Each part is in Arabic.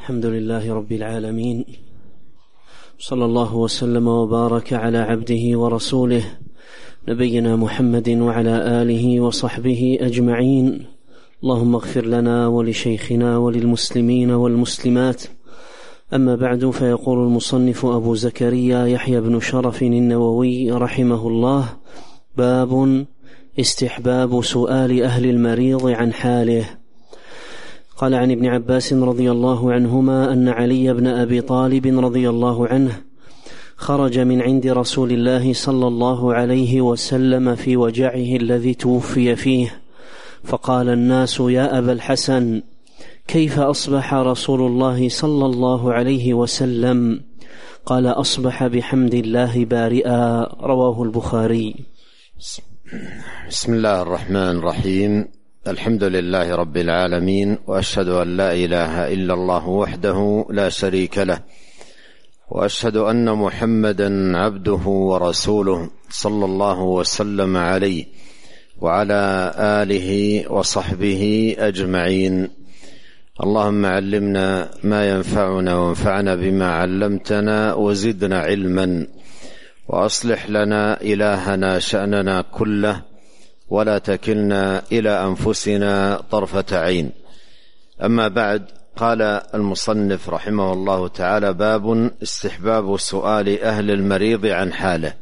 الحمد لله رب العالمين، صلى الله وسلم وبارك على عبده ورسوله نبينا محمد وعلى آله وصحبه أجمعين. اللهم اغفر لنا ولشيخنا وللمسلمين والمسلمات. أما بعد، فيقول المصنف أبو زكريا يحيى بن شرف النووي رحمه الله: باب استحباب سؤال أهل المريض عن حاله. قال عن ابن عباس رضي الله عنهما أن علي بن أبي طالب رضي الله عنه خرج من عند رسول الله صلى الله عليه وسلم في وجعه الذي توفي فيه، فقال الناس: يا أبا الحسن، كيف أصبح رسول الله صلى الله عليه وسلم؟ قال: أصبح بحمد الله بارئا. رواه البخاري. بسم الله الرحمن الرحيم. الحمد لله رب العالمين، وأشهد أن لا إله إلا الله وحده لا شريك له، وأشهد أن محمدا عبده ورسوله صلى الله وسلم عليه وعلى آله وصحبه أجمعين. اللهم علمنا ما ينفعنا وانفعنا بما علمتنا وزدنا علما، وأصلح لنا إلهنا شأننا كله، ولا تكلنا إلى أنفسنا طرفة عين. أما بعد، قال المصنف رحمه الله تعالى: باب استحباب سؤال أهل المريض عن حاله.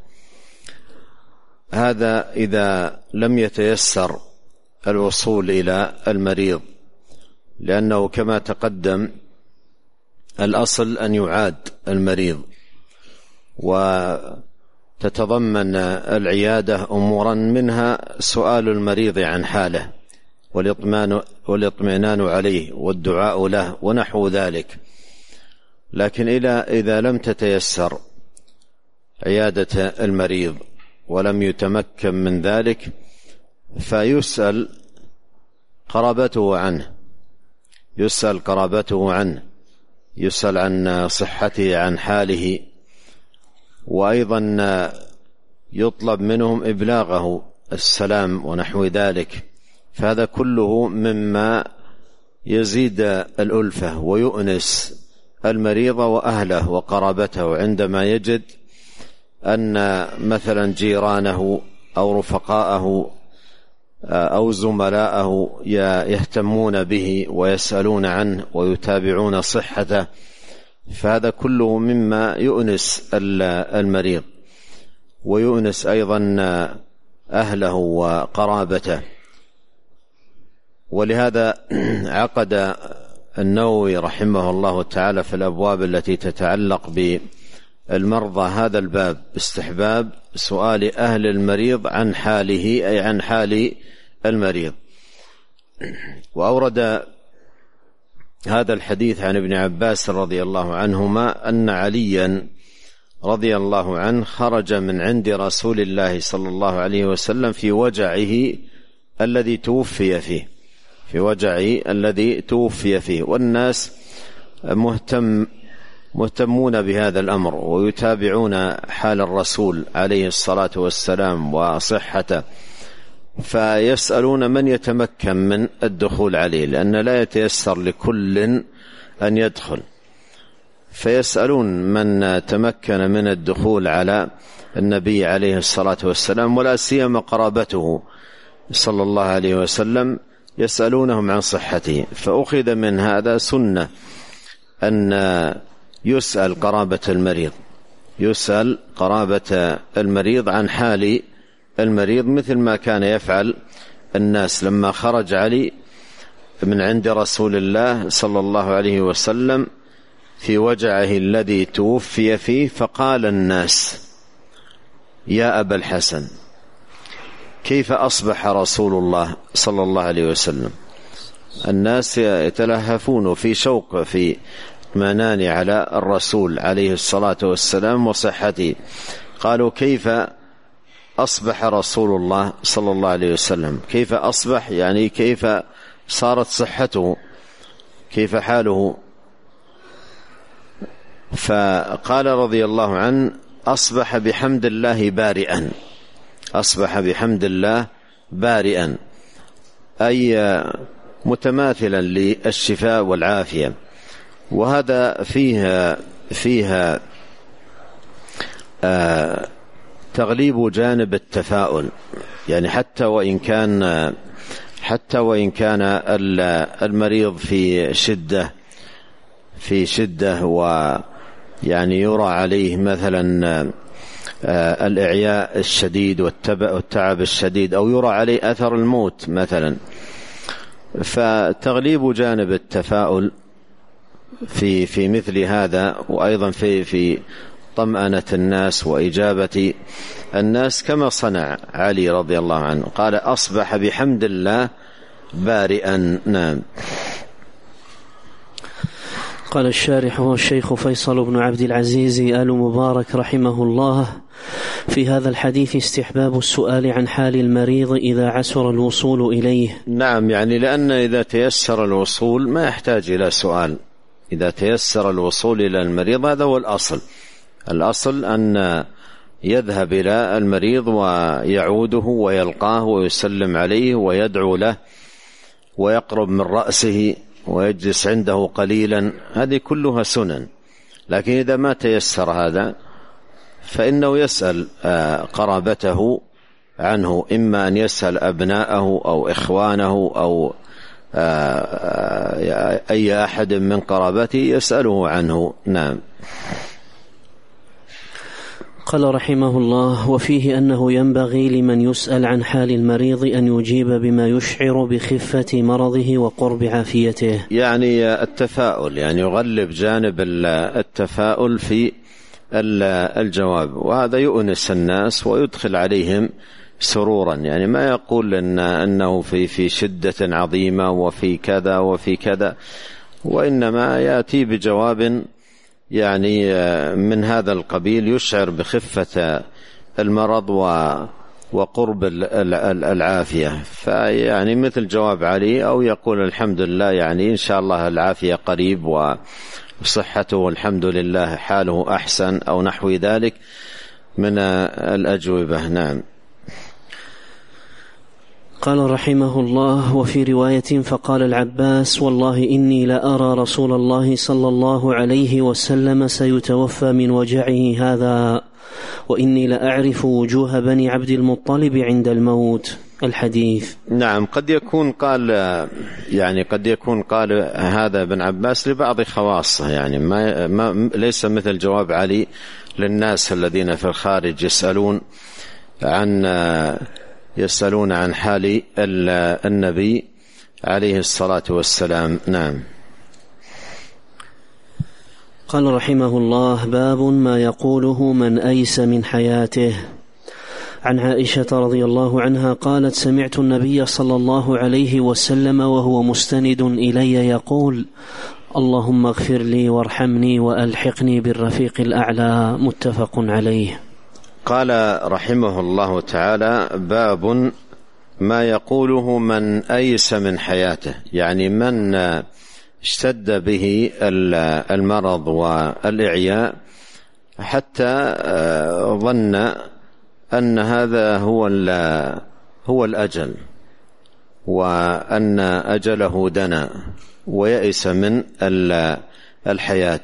هذا إذا لم يتيسر الوصول إلى المريض، لأنه كما تقدم الأصل أن يعاد المريض، وتتضمن العيادة أمورا منها سؤال المريض عن حاله والاطمئنان عليه والدعاء له ونحو ذلك. لكن إذا لم تتيسر عيادة المريض ولم يتمكن من ذلك، فيسأل قرابته عنه، يسأل عن صحته، عن حاله، وأيضا يطلب منهم إبلاغه السلام ونحو ذلك. فهذا كله مما يزيد الألفة ويؤنس المريض وأهله وقرابته، عندما يجد أن مثلا جيرانه أو رفقاءه أو زملاءه يهتمون به ويسألون عنه ويتابعون صحته. فهذا كله مما يؤنس المريض ويؤنس أيضا أهله وقرابته. ولهذا عقد النووي رحمه الله تعالى في الأبواب التي تتعلق بالمرضى هذا الباب: استحباب سؤال أهل المريض عن حاله، أي عن حال المريض. وأورد هذا الحديث عن ابن عباس رضي الله عنهما أن عليا رضي الله عنه خرج من عند رسول الله صلى الله عليه وسلم في وجعه الذي توفي فيه، والناس مهتمون بهذا الأمر ويتابعون حال الرسول عليه الصلاة والسلام وصحته، فيسألون من يتمكن من الدخول عليه، لأن لا يتيسر لكل أن يدخل، فيسألون من تمكن من الدخول على النبي عليه الصلاة والسلام، ولا سيما قرابته صلى الله عليه وسلم، يسألونهم عن صحته. فأخذ من هذا سنة أن يسأل قرابة المريض عن حال المريض، مثل ما كان يفعل الناس لما خرج علي من عند رسول الله صلى الله عليه وسلم في وجعه الذي توفي فيه، فقال الناس: يا أبا الحسن، كيف أصبح رسول الله صلى الله عليه وسلم؟ الناس يتلهفون في شوق، في اطمئنان على الرسول عليه الصلاة والسلام وصحته. قالوا: كيف أصبح رسول الله صلى الله عليه وسلم؟ كيف أصبح يعني كيف صارت صحته، كيف حاله؟ فقال رضي الله عنه: أصبح بحمد الله بارئا، أي متماثلا للشفاء والعافية. وهذا فيها تغليب جانب التفاؤل، يعني حتى وإن كان المريض في شدة ويعني يرى عليه مثلا الإعياء الشديد والتعب الشديد، أو يرى عليه أثر الموت مثلا، فتغليب جانب التفاؤل في مثل هذا، وأيضا في طمأنة الناس وإجابة الناس، كما صنع علي رضي الله عنه، قال: أصبح بحمد الله بارئا. نعم. قال الشارح والشيخ فيصل بن عبد العزيز آل مبارك رحمه الله: في هذا الحديث استحباب السؤال عن حال المريض إذا عسر الوصول إليه. نعم، يعني لأن إذا تيسر الوصول ما يحتاج إلى سؤال. إذا تيسر الوصول إلى المريض هذا هو الأصل أن يذهب إلى المريض ويعوده ويلقاه ويسلم عليه ويدعو له ويقرب من رأسه ويجلس عنده قليلا، هذه كلها سنن. لكن إذا ما تيسر هذا فإنه يسأل قرابته عنه، إما أن يسأل أبناءه أو إخوانه أو أي أحد من قرابته يسأله عنه. نعم. قال رحمه الله: وفيه أنه ينبغي لمن يسأل عن حال المريض أن يجيب بما يشعر بخفة مرضه وقرب عافيته، يعني التفاؤل، يعني يغلب جانب التفاؤل في الجواب، وهذا يؤنس الناس ويدخل عليهم سرورا، يعني ما يقول أنه في شدة عظيمة وفي كذا وفي كذا، وإنما يأتي بجواب يعني من هذا القبيل يشعر بخفة المرض وقرب العافية، فيعني مثل جواب علي، أو يقول: الحمد لله، يعني إن شاء الله العافية قريب وصحته الحمد لله حاله أحسن، أو نحو ذلك من الأجوبة. نعم. قال رحمه الله: وفي رواية: فقال العباس: والله إني لأرى رسول الله صلى الله عليه وسلم سيتوفى من وجعه هذا، وإني لأعرف وجوه بني عبد المطلب عند الموت. الحديث. نعم، قد يكون قال هذا ابن عباس لبعض خواصه، يعني ما ليس مثل جواب علي للناس الذين في الخارج يسألون عن حال النبي عليه الصلاة والسلام. نعم. قال رحمه الله: باب ما يقوله من أيس من حياته. عن عائشة رضي الله عنها قالت: سمعت النبي صلى الله عليه وسلم وهو مستند إلي يقول: اللهم اغفر لي وارحمني وألحقني بالرفيق الأعلى. متفق عليه. قال رحمه الله تعالى: باب ما يقوله من أيس من حياته، يعني من اشتد به المرض والإعياء حتى ظن أن هذا هو الأجل، وأن أجله دنا، ويأس من الحياة.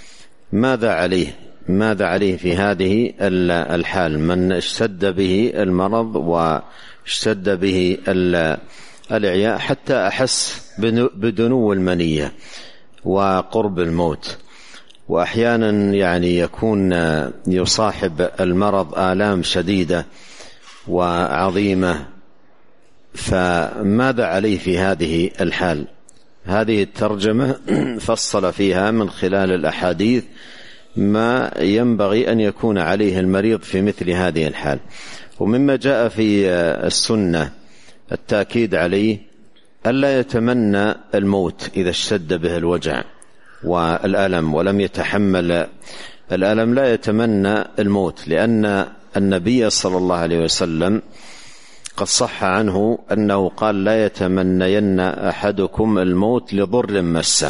ماذا عليه في هذه الحال؟ من اشتد به المرض واشتد به الإعياء حتى أحس بدنو المنية وقرب الموت، وأحيانا يعني يكون يصاحب المرض آلام شديدة وعظيمة، فماذا عليه في هذه الحال؟ هذه الترجمة فصل فيها من خلال الأحاديث ما ينبغي أن يكون عليه المريض في مثل هذه الحال. ومما جاء في السنة التأكيد عليه ألا يتمنى الموت إذا اشتد به الوجع والألم ولم يتحمل الألم، لا يتمنى الموت، لأن النبي صلى الله عليه وسلم قد صح عنه أنه قال: لا يتمنين أحدكم الموت لضر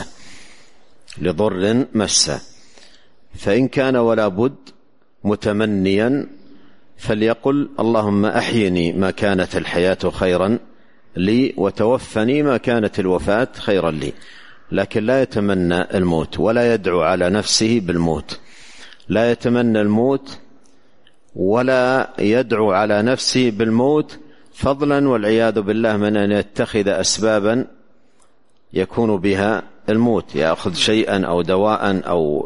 مسه، فإن كان ولا بد متمنيا فليقل: اللهم أحيني ما كانت الحياة خيرا لي، وتوفني ما كانت الوفاة خيرا لي. لكن لا يتمنى الموت ولا يدعو على نفسه بالموت، لا يتمنى الموت ولا يدعو على نفسه بالموت، فضلا والعياذ بالله من أن يتخذ أسبابا يكون بها الموت، يأخذ شيئا أو دواء أو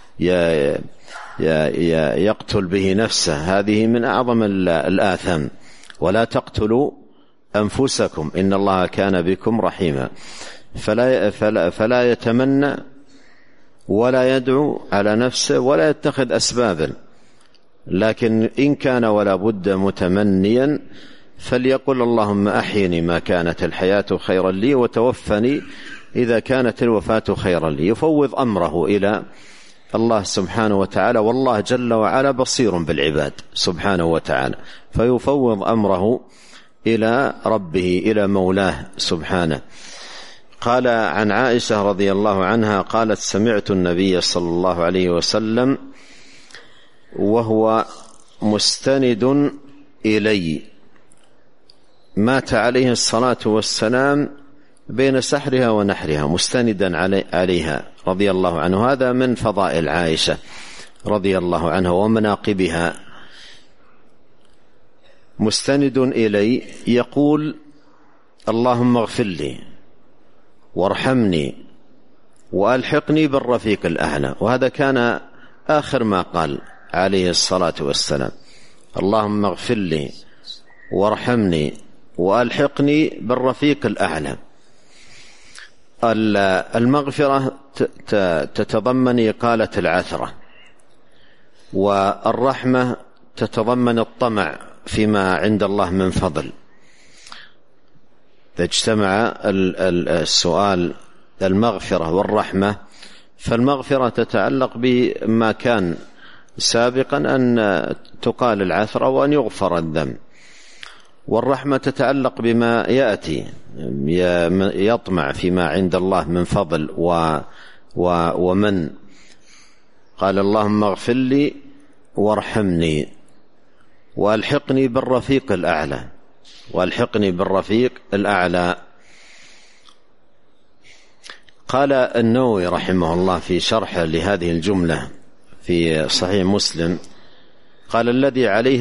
يقتل به نفسه. هذه من أعظم الآثام. ولا تقتلوا أنفسكم إن الله كان بكم رحيما. فلا يتمنى ولا يدعو على نفسه ولا يتخذ أسبابا، لكن إن كان ولا بد متمنيا فليقل اللهم أحيني ما كانت الحياة خيرا لي وتوفني إذا كانت الوفاة خيرا لي. يفوض أمره إلى الله سبحانه وتعالى، والله جل وعلا بصير بالعباد سبحانه وتعالى، فيفوض أمره إلى ربه إلى مولاه سبحانه. قال عن عائشة رضي الله عنها قالت: سمعت النبي صلى الله عليه وسلم وهو مستند إلي، مات عليه الصلاة والسلام بين سحرها ونحرها، مستندا عليها رضي الله عنه. هذا من فضائل عائشة رضي الله عنها ومناقبها. مستند إلي يقول: اللهم اغفر لي وارحمني وألحقني بالرفيق الأعلى. وهذا كان آخر ما قال عليه الصلاة والسلام: اللهم اغفر لي وارحمني وألحقني بالرفيق الأعلى. المغفرة تتضمن إقالة العثرة، والرحمة تتضمن الطمع فيما عند الله من فضل. إذا اجتمع السؤال المغفرة والرحمة، فالمغفرة تتعلق بما كان سابقا أن تقال العثرة وأن يغفر الذنب، والرحمة تتعلق بما يأتي، يطمع فيما عند الله من فضل ومن. قال: اللهم اغفر لي وارحمني وألحقني بالرفيق الأعلى، وألحقني بالرفيق الأعلى. قال النووي رحمه الله في شرح لهذه الجملة في صحيح مسلم، قال: الذي عليه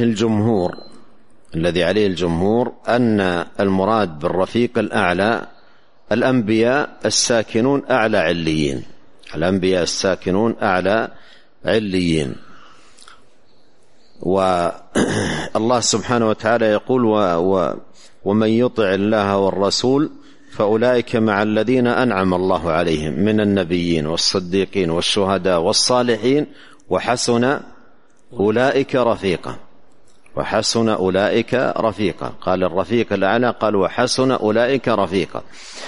الجمهور أن المراد بالرفيق الأعلى الأنبياء الساكنون أعلى عليين، الأنبياء الساكنون أعلى عليين. والله سبحانه وتعالى يقول: ومن يطع الله والرسول فأولئك مع الذين أنعم الله عليهم من النبيين والصديقين والشهداء والصالحين وحسن أولئك رفيقا. وحسن أولئك رفيقا. قال الرفيق الأعلى، قال وحسن أولئك رفيقا.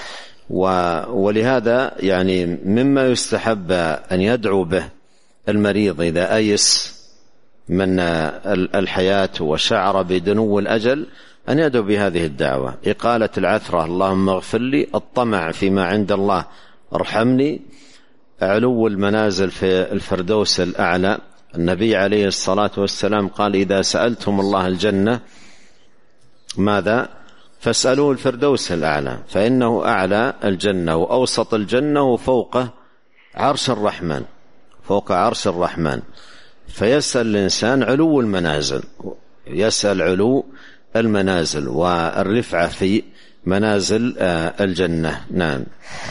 ولهذا يعني مما يستحب أن يدعو به المريض إذا أيس من الحياة وشعر بدنو الأجل أن يدعو بهذه الدعوة: إقالة العثرة، اللهم اغفر لي، الطمع فيما عند الله، ارحمني، علو المنازل في الفردوس الأعلى. النبي عليه الصلاة والسلام قال: إذا سألتم الله الجنة ماذا؟ فاسألوه الفردوس الأعلى، فإنه أعلى الجنة وأوسط الجنة وفوقه عرش الرحمن، فوق عرش الرحمن. فيسأل الإنسان علو المنازل، يسأل علو المنازل والرفعة في منازل الجنة. نعم.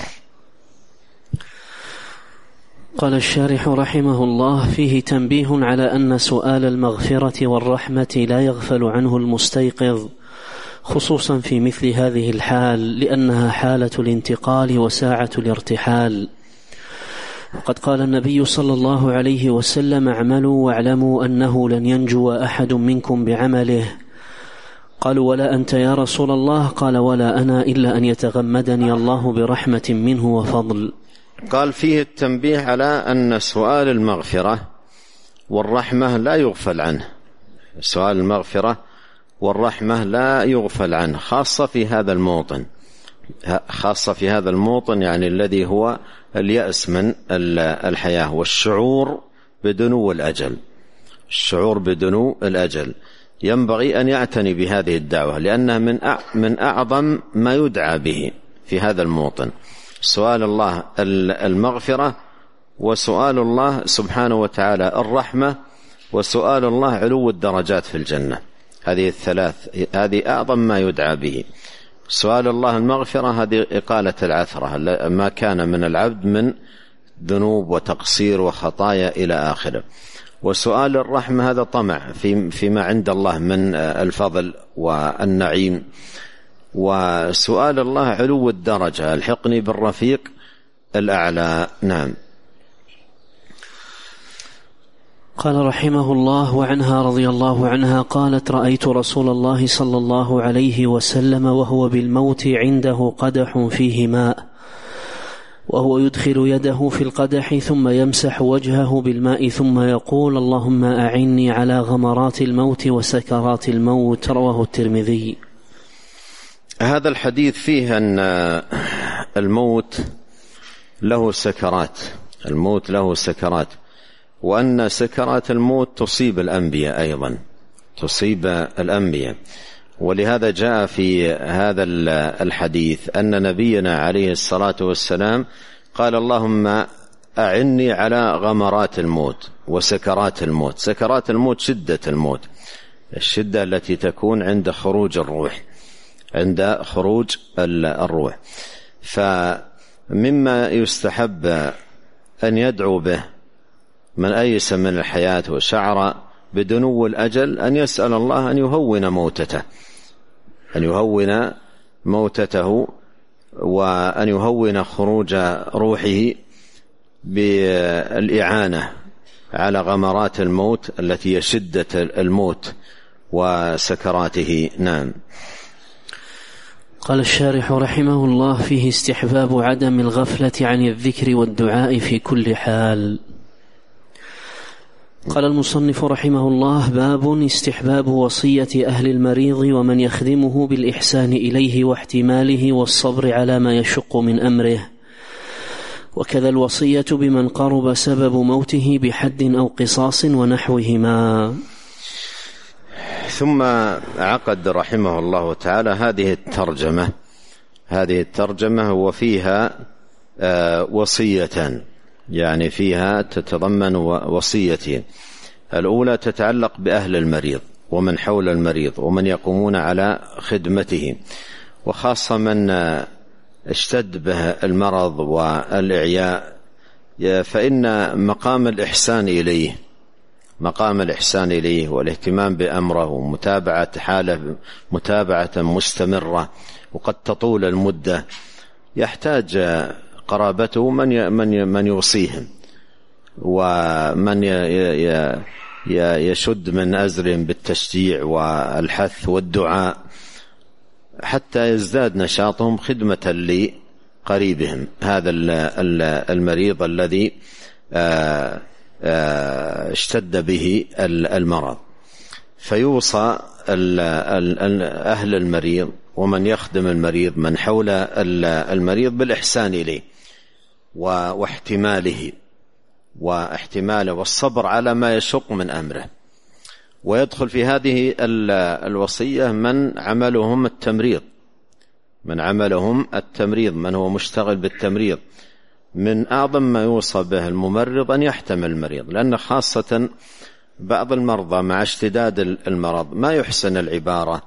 قال الشارح رحمه الله: فيه تنبيه على أن سؤال المغفرة والرحمة لا يغفل عنه المستيقظ، خصوصا في مثل هذه الحال، لأنها حالة الانتقال وساعة الارتحال. وقد قال النبي صلى الله عليه وسلم: اعملوا واعلموا أنه لن ينجو أحد منكم بعمله. قالوا: ولا أنت يا رسول الله؟ قال: ولا أنا، إلا أن يتغمدني الله برحمة منه وفضل. قال: فيه التنبيه على أن سؤال المغفرة والرحمة لا يغفل عنه، سؤال المغفرة والرحمة لا يغفل عنه، خاصة في هذا الموطن، يعني الذي هو اليأس من الحياة والشعور بدنو الأجل. الشعور بدنو الأجل ينبغي أن يعتني بهذه الدعوة، لأنها من أعظم ما يدعى به في هذا الموطن. سؤال الله المغفرة، وسؤال الله سبحانه وتعالى الرحمة، وسؤال الله علو الدرجات في الجنة. هذه الثلاث، هذه أعظم ما يدعى به. سؤال الله المغفرة هذه إقالة العثرة ما كان من العبد من ذنوب وتقصير وخطايا إلى آخره. وسؤال الرحمة هذا طمع فيما عند الله من الفضل والنعيم. وسؤال الله علو الدرجة، الحقني بالرفيق الأعلى. نعم. قال رحمه الله: وعنها رضي الله عنها قالت: رأيت رسول الله صلى الله عليه وسلم وهو بالموت عنده قدح فيه ماء، وهو يدخل يده في القدح ثم يمسح وجهه بالماء ثم يقول: اللهم أعني على غمرات الموت وسكرات الموت. رواه الترمذي. هذا الحديث فيه أن الموت له سكرات، الموت له سكرات، وأن سكرات الموت تصيب الأنبياء أيضا، تصيب الأنبياء. ولهذا جاء في هذا الحديث أن نبينا عليه الصلاة والسلام قال: اللهم أعني على غمرات الموت وسكرات الموت. سكرات الموت شدة الموت، الشدة التي تكون عند خروج الروح، عند خروج الروح. فمما يستحب أن يدعو به من أيس من الحياة وشعر بدنو الأجل أن يسأل الله أن يهون موتته، أن يهون موتته، وأن يهون خروج روحه بالإعانة على غمرات الموت التي هي شدة الموت وسكراته. نعم. قال الشارح رحمه الله: فيه استحباب عدم الغفلة عن الذكر والدعاء في كل حال. قال المصنف رحمه الله: باب استحباب وصية أهل المريض ومن يخدمه بالإحسان إليه واحتماله والصبر على ما يشق من أمره، وكذا الوصية بمن قرب سبب موته بحد أو قصاص ونحوهما. ثم عقد رحمه الله تعالى هذه الترجمة وفيها وصيتان، يعني فيها تتضمن وصيتين. الأولى تتعلق بأهل المريض ومن حول المريض ومن يقومون على خدمته، وخاصة من اشتد به المرض والإعياء، فإن مقام الإحسان إليه والاهتمام بأمره ومتابعة حاله متابعة مستمرة وقد تطول المدة، يحتاج قرابته من يوصيهم ومن يشد من أزرهم بالتشجيع والحث والدعاء حتى يزداد نشاطهم خدمة لقريبهم، هذا المريض الذي اشتد به المرض. فيوصى أهل المريض ومن يخدم المريض من حول المريض بالإحسان إليه واحتماله والصبر على ما يشق من أمره. ويدخل في هذه الوصية من عملهم التمريض، من هو مشتغل بالتمريض. من أعظم ما يوصى به الممرض أن يحتمل المريض، لأن خاصة بعض المرضى مع اشتداد المرض ما يحسن العبارة،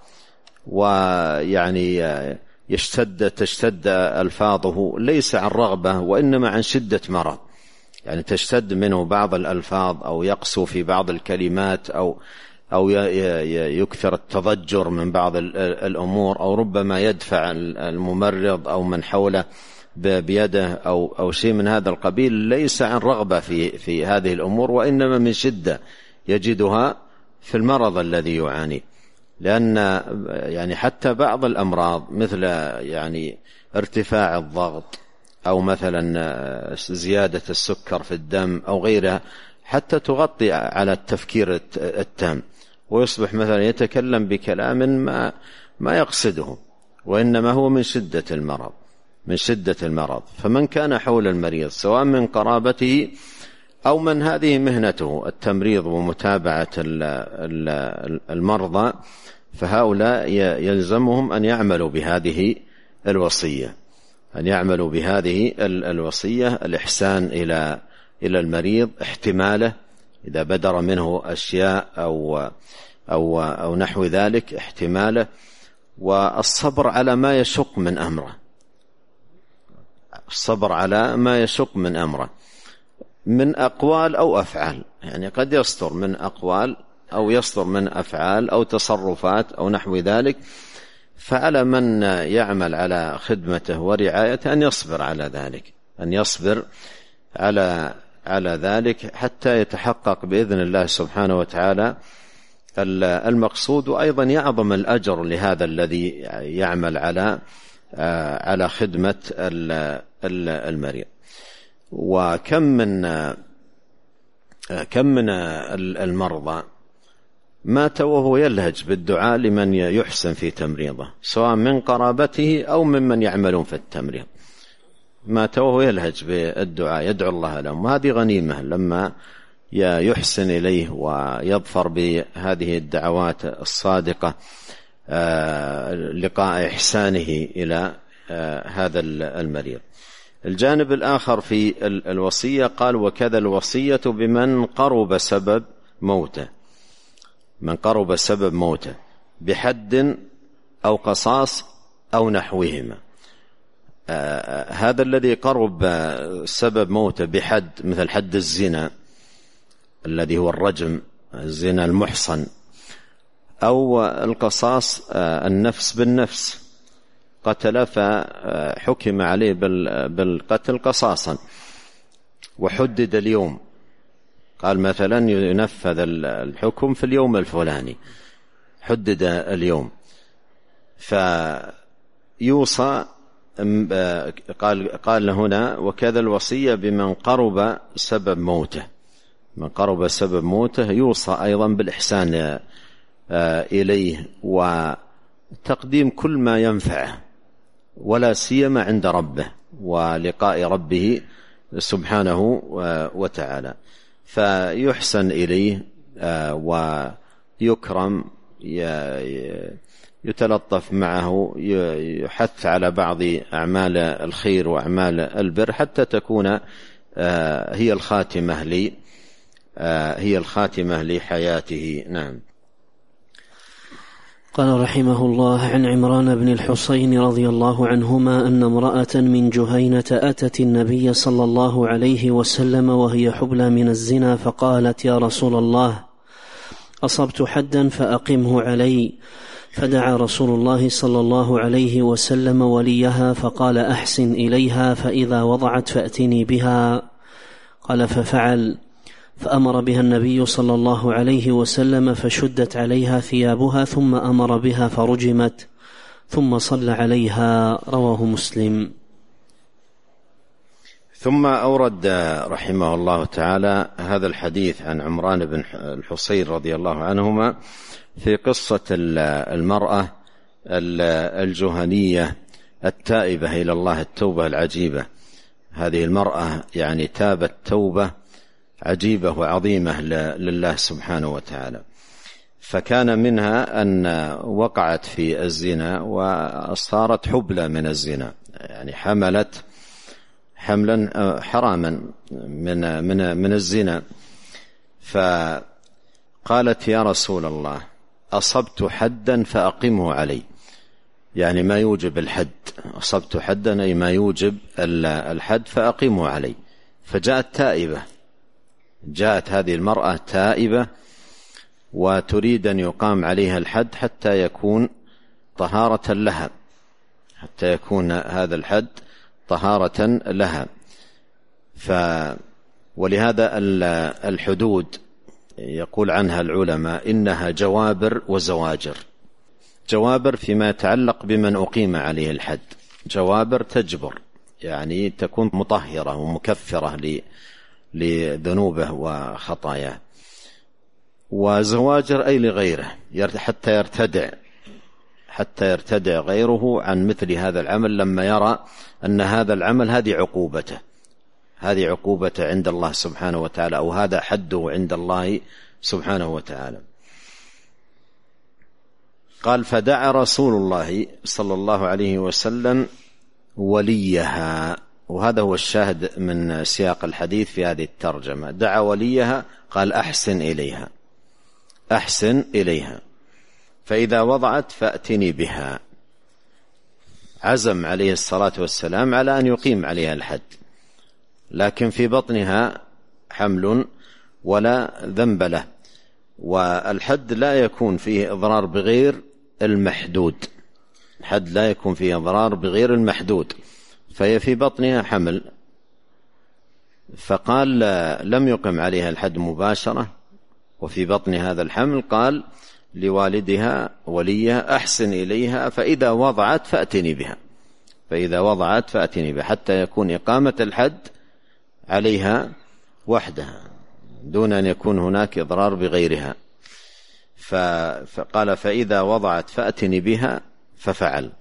ويعني تشتد ألفاظه ليس عن رغبة وإنما عن شدة مرض، يعني تشتد منه بعض الألفاظ أو يقسو في بعض الكلمات أو يكثر التضجر من بعض الأمور، أو ربما يدفع الممرض أو من حوله بيده أو شيء من هذا القبيل، ليس عن رغبة في هذه الأمور، وإنما من شدة يجدها في المرض الذي يعاني. لأن يعني حتى بعض الأمراض مثل يعني ارتفاع الضغط أو مثلا زيادة السكر في الدم أو غيرها حتى تغطي على التفكير التام، ويصبح مثلا يتكلم بكلام ما يقصده، وإنما هو من شدة المرض. فمن كان حول المريض سواء من قرابته أو من هذه مهنته التمريض ومتابعة المرضى، فهؤلاء يلزمهم أن يعملوا بهذه الوصية. أن يعملوا بهذه الوصية: الإحسان إلى المريض، احتماله إذا بدر منه أشياء أو نحو ذلك، احتماله، والصبر على ما يشق من أمره، الصبر على ما يشق من أمره من أقوال أو أفعال. يعني قد يصدر من أقوال أو يصدر من أفعال أو تصرفات أو نحو ذلك، فعلى من يعمل على خدمته ورعايته أن يصبر على ذلك، أن يصبر على ذلك حتى يتحقق بإذن الله سبحانه وتعالى المقصود، وأيضا يعظم الأجر لهذا الذي يعمل على خدمة المريض. وكم من المرضى مات وهو يلهج بالدعاء لمن يحسن في تمريضه، سواء من قرابته أو ممن يعملون في التمريض، مات وهو يلهج بالدعاء يدعو الله لهم. وهذه غنيمة لما يحسن إليه ويظفر بهذه الدعوات الصادقة لقاء إحسانه إلى هذا المريض. الجانب الآخر في الوصية قال: وكذا الوصية بمن قرب سبب موته، من قرب سبب موته بحد أو قصاص أو نحوهما. هذا الذي قرب سبب موته بحد، مثل حد الزنا الذي هو الرجم، الزنا المحصن، أو القصاص النفس بالنفس، قتل فحكم عليه بالقتل قصاصا وحدد اليوم، قال مثلا ينفذ الحكم في اليوم الفلاني، حدد اليوم، فيوصى. قال هنا: وكذا الوصية بمن قرب سبب موته، من قرب سبب موته يوصى أيضا بالإحسان إليه وتقديم كل ما ينفعه، ولا سيما عند ربه ولقاء ربه سبحانه وتعالى، فيحسن إليه ويكرم، يتلطف معه، يحث على بعض أعمال الخير وأعمال البر حتى تكون هي الخاتمة لحياته. نعم. قال رحمه الله: عن عمران بن الحصين رضي الله عنهما أن امرأة من جهينة أتت النبي صلى الله عليه وسلم وهي حبلى من الزنا، فقالت: يا رسول الله، أصبت حدا فأقمه علي. فدعا رسول الله صلى الله عليه وسلم وليها فقال: أحسن إليها، فإذا وضعت فأتني بها. قال: ففعل، فأمر بها النبي صلى الله عليه وسلم فشدت عليها ثيابها، ثم أمر بها فرجمت، ثم صلى عليها. رواه مسلم. ثم أورد رحمه الله تعالى هذا الحديث عن عمران بن الحصين رضي الله عنهما في قصة المرأة الجهنية التائبة إلى الله التوبة العجيبة. هذه المرأة يعني تابت توبة عجيبة وعظيمة لله سبحانه وتعالى، فكان منها أن وقعت في الزنا وصارت حبلى من الزنا، يعني حملت حملا حراما من الزنا. فقالت: يا رسول الله، أصبت حدا فأقمه علي، يعني ما يوجب الحد، أصبت حدا أي ما يوجب الحد فأقمه علي. فجاءت تائبة، جاءت هذه المرأة تائبة وتريد أن يقام عليها الحد حتى يكون طهارة لها، حتى يكون هذا الحد طهارة لها. ولهذا الحدود يقول عنها العلماء إنها جوابر وزواجر. جوابر فيما يتعلق بمن أقيم عليه الحد، جوابر تجبر، يعني تكون مطهرة ومكفرة لذنوبه وخطاياه، وزواجر أي لغيره حتى يرتدع غيره عن مثل هذا العمل لما يرى أن هذا العمل هذه عقوبته عند الله سبحانه وتعالى، أو هذا حده عند الله سبحانه وتعالى. قال: فدعا رسول الله صلى الله عليه وسلم وليها. وهذا هو الشاهد من سياق الحديث في هذه الترجمة. دعا وليها، قال أحسن إليها، أحسن إليها، فإذا وضعت فأتني بها. عزم عليه الصلاة والسلام على أن يقيم عليها الحد، لكن في بطنها حمل ولا ذنب له، والحد لا يكون فيه إضرار بغير المحدود، الحد لا يكون فيه إضرار بغير المحدود، فهي في بطنها حمل، فقال لم يقم عليها الحد مباشرة وفي بطن هذا الحمل، قال لوالدها وليها أحسن إليها فإذا وضعت فأتني بها، فإذا وضعت فأتني بها، حتى يكون إقامة الحد عليها وحدها دون أن يكون هناك إضرار بغيرها. فقال فإذا وضعت فأتني بها، ففعل.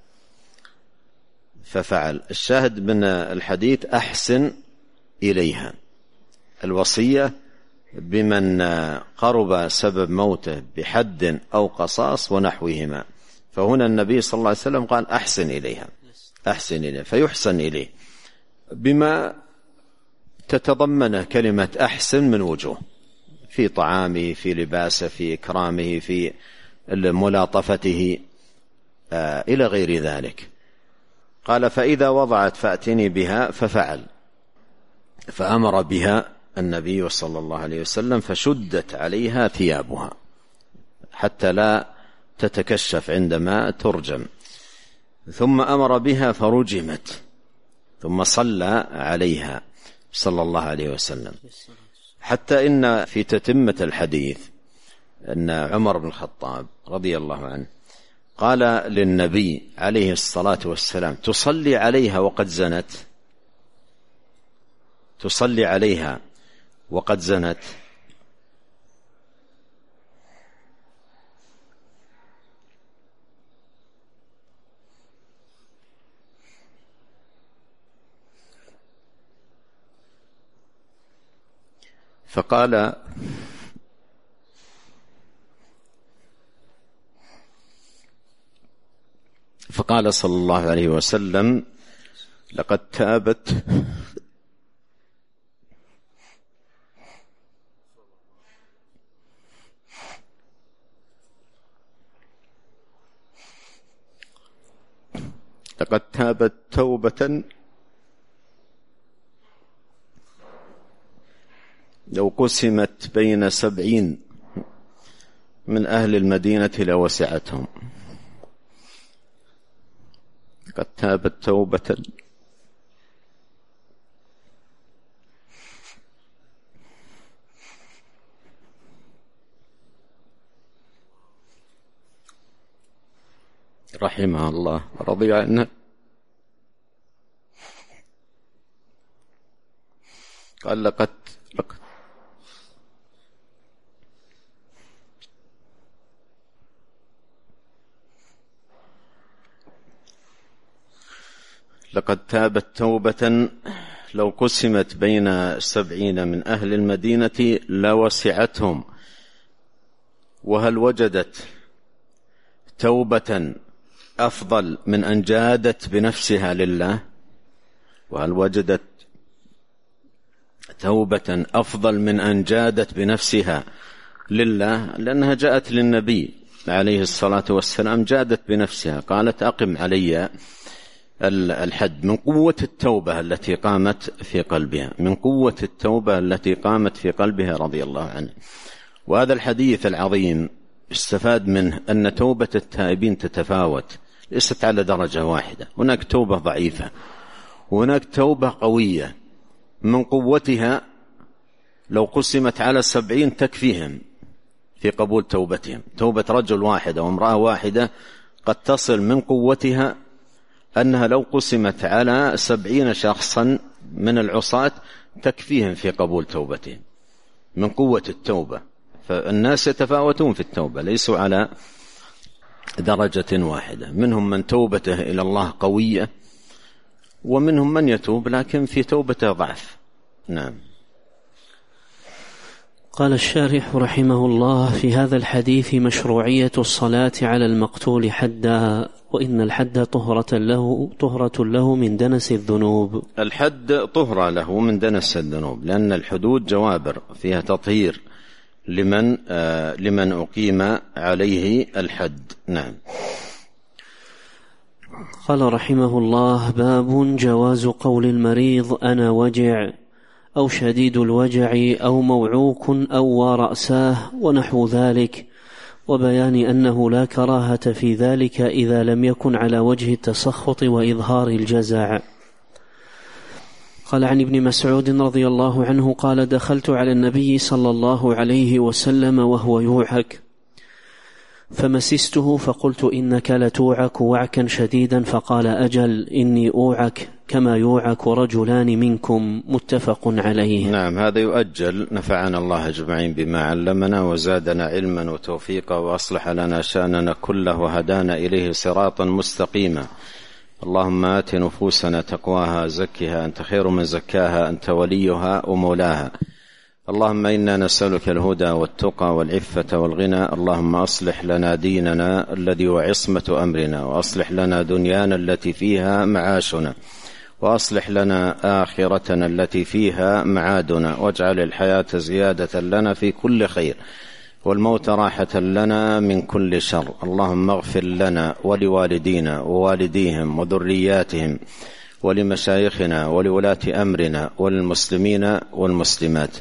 الشاهد من الحديث أحسن إليها، الوصية بمن قرب سبب موته بحد أو قصاص ونحوهما. فهنا النبي صلى الله عليه وسلم قال أحسن إليها، أحسن إليها، فيحسن إليه بما تتضمن كلمة أحسن من وجوه، في طعامه، في لباسه، في إكرامه، في ملاطفته إلى غير ذلك. قال فإذا وضعت فأتني بها، ففعل، فأمر بها النبي صلى الله عليه وسلم، فشدت عليها ثيابها حتى لا تتكشف عندما ترجم، ثم أمر بها فرجمت، ثم صلى عليها صلى الله عليه وسلم، حتى إن في تتمة الحديث أن عمر بن الخطاب رضي الله عنه قال للنبي عليه الصلاة والسلام تصلي عليها وقد زنت، تصلي عليها وقد زنت. فقال صلى الله عليه وسلم لقد تابت توبة لو قسمت بين 70 من أهل المدينة لوسعتهم. قد تابت توبة رحمها الله رضي عنه. قال لقد تابت توبة لو قسمت بين 70 من أهل المدينة لوسعتهم. وهل وجدت توبة أفضل من أن جادت بنفسها لله؟ وهل وجدت توبة أفضل من أن جادت بنفسها لله؟ لأنها جاءت للنبي عليه الصلاة والسلام، جادت بنفسها، قالت أقم علي الحد، من قوة التوبة التي قامت في قلبها، من قوة التوبة التي قامت في قلبها رضي الله عنه. وهذا الحديث العظيم استفاد منه أن توبة التائبين تتفاوت، ليست على درجة واحدة، هناك توبة ضعيفة وهناك توبة قوية، من قوتها لو قسمت على 70 تكفيهم في قبول توبتهم. توبة رجل واحد أو امرأة واحدة قد تصل من قوتها أنها لو قسمت على 70 شخصا من العصاة تكفيهم في قبول توبتهم، من قوة التوبة. فالناس يتفاوتون في التوبة، ليسوا على درجة واحدة، منهم من توبته إلى الله قوية، ومنهم من يتوب لكن في توبته ضعف. نعم. قال الشارح رحمه الله: في هذا الحديث مشروعية الصلاة على المقتول حدا وإن الحد طهرة له من دنس الذنوب. الحد طهرة له من دنس الذنوب، لأن الحدود جوابر فيها تطهير لمن أقيم عليه الحد. نعم. قال رحمه الله: باب جواز قول المريض أنا وجع أو شديد الوجع أو موعوك أو ورأساه ونحو ذلك، وبيان أنه لا كراهة في ذلك إذا لم يكن على وجه التسخط وإظهار الجزع. قال عن ابن مسعود رضي الله عنه قال: دخلت على النبي صلى الله عليه وسلم وهو يوعك فمسسته فقلت: إنك لتوعك وعكا شديدا، فقال: أجل إني أوعك كما يوعك رجلان منكم، متفق عليه. نعم، هذا يؤجل. نفعنا الله أجمعين بما علمنا وزادنا علما وتوفيقا وأصلح لنا شأننا كله وهدانا إليه صراطا مستقيما. اللهم آت نفوسنا تقواها زكها أنت خير من زكاها أنت وليها ومولاها. اللهم إنا نسألك الهدى والتقى والعفة والغنى. اللهم أصلح لنا ديننا الذي هو عصمة أمرنا، وأصلح لنا دنيانا التي فيها معاشنا، وأصلح لنا آخرتنا التي فيها معادنا، واجعل الحياة زيادة لنا في كل خير والموت راحة لنا من كل شر. اللهم اغفر لنا ولوالدينا ووالديهم وذرياتهم ولمشايخنا ولولاة أمرنا وللمسلمين والمسلمات.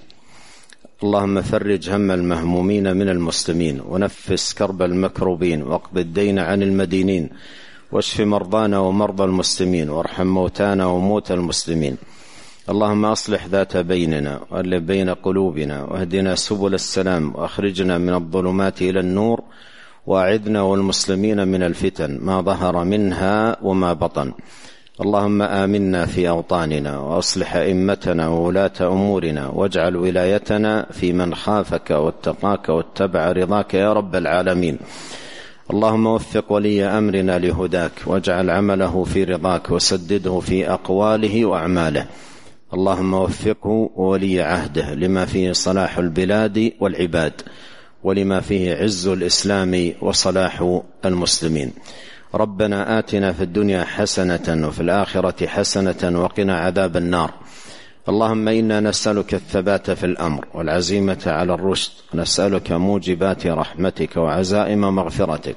اللهم فرج هم المهمومين من المسلمين، ونفس كرب المكروبين، واقض الدين عن المدينين، واشف مرضانا ومرضى المسلمين، وارحم موتانا وموتى المسلمين. اللهم أصلح ذات بيننا وألف بين قلوبنا، واهدنا سبل السلام، وأخرجنا من الظلمات إلى النور، وأعذنا والمسلمين من الفتن ما ظهر منها وما بطن. اللهم آمنا في أوطاننا، وأصلح أئمتنا وولاة أمورنا، واجعل ولايتنا في من خافك واتقاك واتبع رضاك يا رب العالمين. اللهم وفق ولي أمرنا لهداك، واجعل عمله في رضاك، وسدده في أقواله وأعماله. اللهم وفقه وولي عهده لما فيه صلاح البلاد والعباد، ولما فيه عز الإسلام وصلاح المسلمين. ربنا آتنا في الدنيا حسنة وفي الآخرة حسنة وقنا عذاب النار. اللهم إنا نسألك الثبات في الأمر والعزيمة على الرشد، ونسألك موجبات رحمتك وعزائم مغفرتك،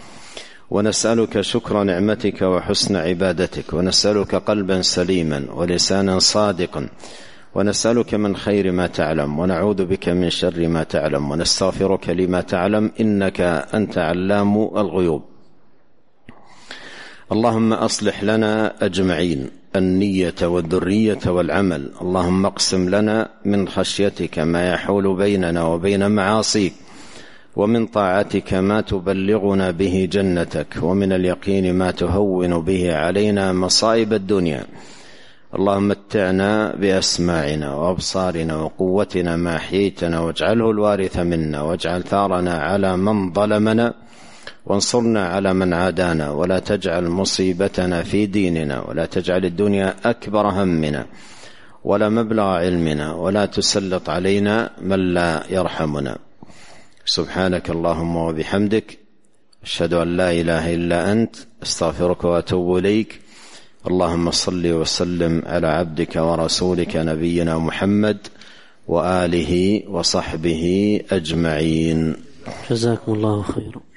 ونسألك شكر نعمتك وحسن عبادتك، ونسألك قلبا سليما ولسانا صادقا، ونسألك من خير ما تعلم، ونعوذ بك من شر ما تعلم، ونستغفرك لما تعلم، إنك أنت علام الغيوب. اللهم أصلح لنا أجمعين النية والذرية والعمل. اللهم اقسم لنا من خشيتك ما يحول بيننا وبين معاصيك، ومن طاعتك ما تبلغنا به جنتك، ومن اليقين ما تهون به علينا مصائب الدنيا. اللهم متعنا بأسماعنا وأبصارنا وقوتنا ما أحييتنا، واجعله الوارث منا، واجعل ثارنا على من ظلمنا، وانصرنا على من عادانا، ولا تجعل مصيبتنا في ديننا، ولا تجعل الدنيا أكبر همنا ولا مبلغ علمنا، ولا تسلط علينا من لا يرحمنا. سبحانك اللهم وبحمدك، أشهد أن لا إله إلا أنت، أستغفرك وأتوب إليك. اللهم صل وسلم على عبدك ورسولك نبينا محمد وآله وصحبه أجمعين. جزاكم الله خيرا.